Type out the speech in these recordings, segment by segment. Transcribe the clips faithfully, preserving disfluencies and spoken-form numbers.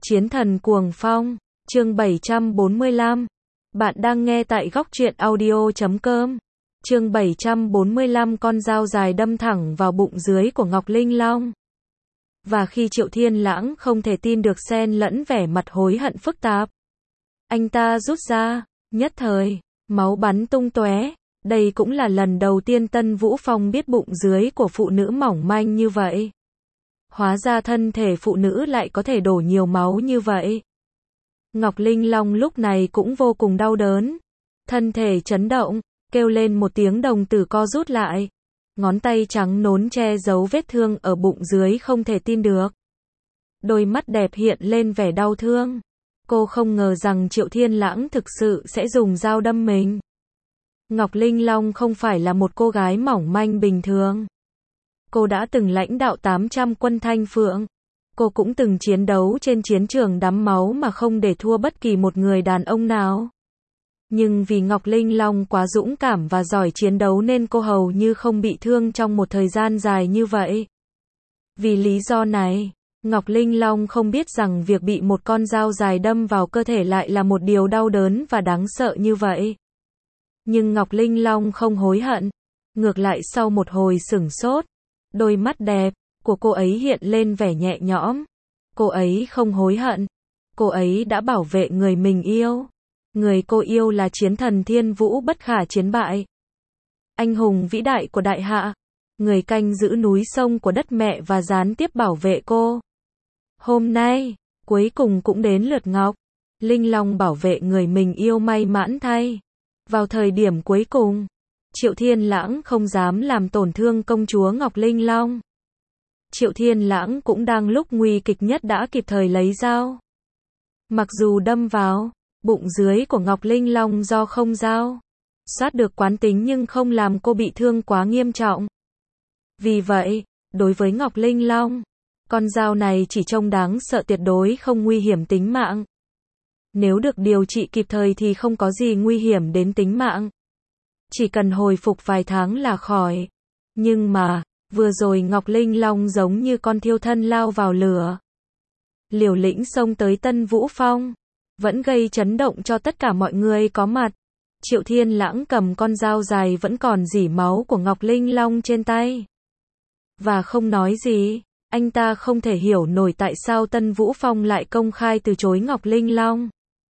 Chiến thần cuồng phong, chương bảy trăm bốn mươi lăm. Bạn đang nghe tại góc truyện audio chấm com. Chương bảy trăm bốn mươi lăm. Con dao dài đâm thẳng vào bụng dưới của Ngọc Linh Long. Và khi Triệu Thiên Lãng không thể tin được xen lẫn vẻ mặt hối hận phức tạp, anh ta rút ra, nhất thời, máu bắn tung tóe. Đây cũng là lần đầu tiên Tân Vũ Phong biết bụng dưới của phụ nữ mỏng manh như vậy. Hóa ra thân thể phụ nữ lại có thể đổ nhiều máu như vậy. Ngọc Linh Long lúc này cũng vô cùng đau đớn. Thân thể chấn động, kêu lên một tiếng, đồng tử co rút lại. Ngón tay trắng nón che giấu vết thương ở bụng dưới, không thể tin được. Đôi mắt đẹp hiện lên vẻ đau thương. Cô không ngờ rằng Triệu Thiên Lãng thực sự sẽ dùng dao đâm mình. Ngọc Linh Long không phải là một cô gái mỏng manh bình thường. Cô đã từng lãnh đạo tám trăm quân Thanh Phượng. Cô cũng từng chiến đấu trên chiến trường đẫm máu mà không để thua bất kỳ một người đàn ông nào. Nhưng vì Ngọc Linh Long quá dũng cảm và giỏi chiến đấu nên cô hầu như không bị thương trong một thời gian dài như vậy. Vì lý do này, Ngọc Linh Long không biết rằng việc bị một con dao dài đâm vào cơ thể lại là một điều đau đớn và đáng sợ như vậy. Nhưng Ngọc Linh Long không hối hận. Ngược lại, sau một hồi sửng sốt, đôi mắt đẹp của cô ấy hiện lên vẻ nhẹ nhõm. Cô ấy không hối hận. Cô ấy đã bảo vệ người mình yêu. Người cô yêu là chiến thần Thiên Vũ bất khả chiến bại. Anh hùng vĩ đại của đại hạ. Người canh giữ núi sông của đất mẹ và gián tiếp bảo vệ cô. Hôm nay, cuối cùng cũng đến lượt Ngọc Linh Long bảo vệ người mình yêu. May mãn thay, vào thời điểm cuối cùng, Triệu Thiên Lãng không dám làm tổn thương công chúa Ngọc Linh Long. Triệu Thiên Lãng cũng đang lúc nguy kịch nhất đã kịp thời lấy dao. Mặc dù đâm vào bụng dưới của Ngọc Linh Long do không dao soát được quán tính, nhưng không làm cô bị thương quá nghiêm trọng. Vì vậy, đối với Ngọc Linh Long, con dao này chỉ trông đáng sợ, tuyệt đối không nguy hiểm tính mạng. Nếu được điều trị kịp thời thì không có gì nguy hiểm đến tính mạng. Chỉ cần hồi phục vài tháng là khỏi. Nhưng mà, vừa rồi Ngọc Linh Long giống như con thiêu thân lao vào lửa. Liều lĩnh xông tới Tân Vũ Phong, vẫn gây chấn động cho tất cả mọi người có mặt. Triệu Thiên Lãng cầm con dao dài vẫn còn rỉ máu của Ngọc Linh Long trên tay. Và không nói gì, anh ta không thể hiểu nổi tại sao Tân Vũ Phong lại công khai từ chối Ngọc Linh Long.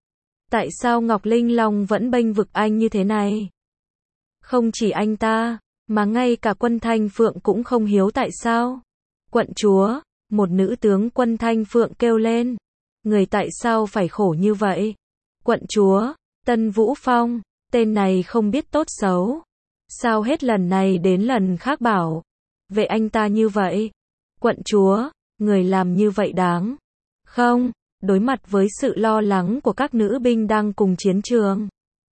Tại sao Ngọc Linh Long vẫn bênh vực anh như thế này? Không chỉ anh ta, mà ngay cả quân Thanh Phượng cũng không hiểu tại sao. Quận chúa, một nữ tướng quân Thanh Phượng kêu lên. Người tại sao phải khổ như vậy? Quận chúa, Tân Vũ Phong, tên này không biết tốt xấu. Sao hết lần này đến lần khác bảo vệ anh ta như vậy? Quận chúa, người làm như vậy đáng không? Đối mặt với sự lo lắng của các nữ binh đang cùng chiến trường,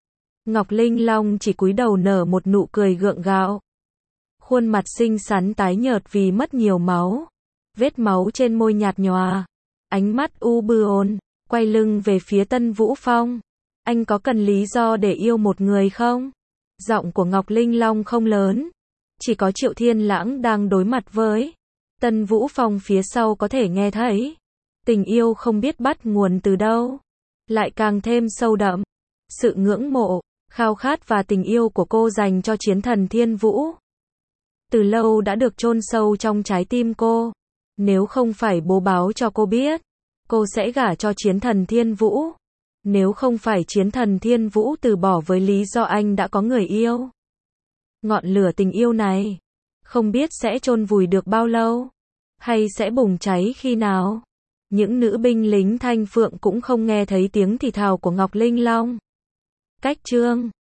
Ngọc Linh Long chỉ cúi đầu nở một nụ cười gượng gạo. Khuôn mặt xinh xắn tái nhợt vì mất nhiều máu. Vết máu trên môi nhạt nhòa. Ánh mắt u buồn, quay lưng về phía Tân Vũ Phong. Anh có cần lý do để yêu một người không? Giọng của Ngọc Linh Long không lớn. Chỉ có Triệu Thiên Lãng đang đối mặt với Tân Vũ Phong phía sau có thể nghe thấy. Tình yêu không biết bắt nguồn từ đâu, lại càng thêm sâu đậm. Sự ngưỡng mộ, khao khát và tình yêu của cô dành cho chiến thần Thiên Vũ từ lâu đã được chôn sâu trong trái tim cô. Nếu không phải bố báo cho cô biết, cô sẽ gả cho chiến thần Thiên Vũ. Nếu không phải chiến thần Thiên Vũ từ bỏ với lý do anh đã có người yêu. Ngọn lửa tình yêu này, không biết sẽ chôn vùi được bao lâu, hay sẽ bùng cháy khi nào. Những nữ binh lính Thanh Phượng cũng không nghe thấy tiếng thì thào của Ngọc Linh Long. Cách chương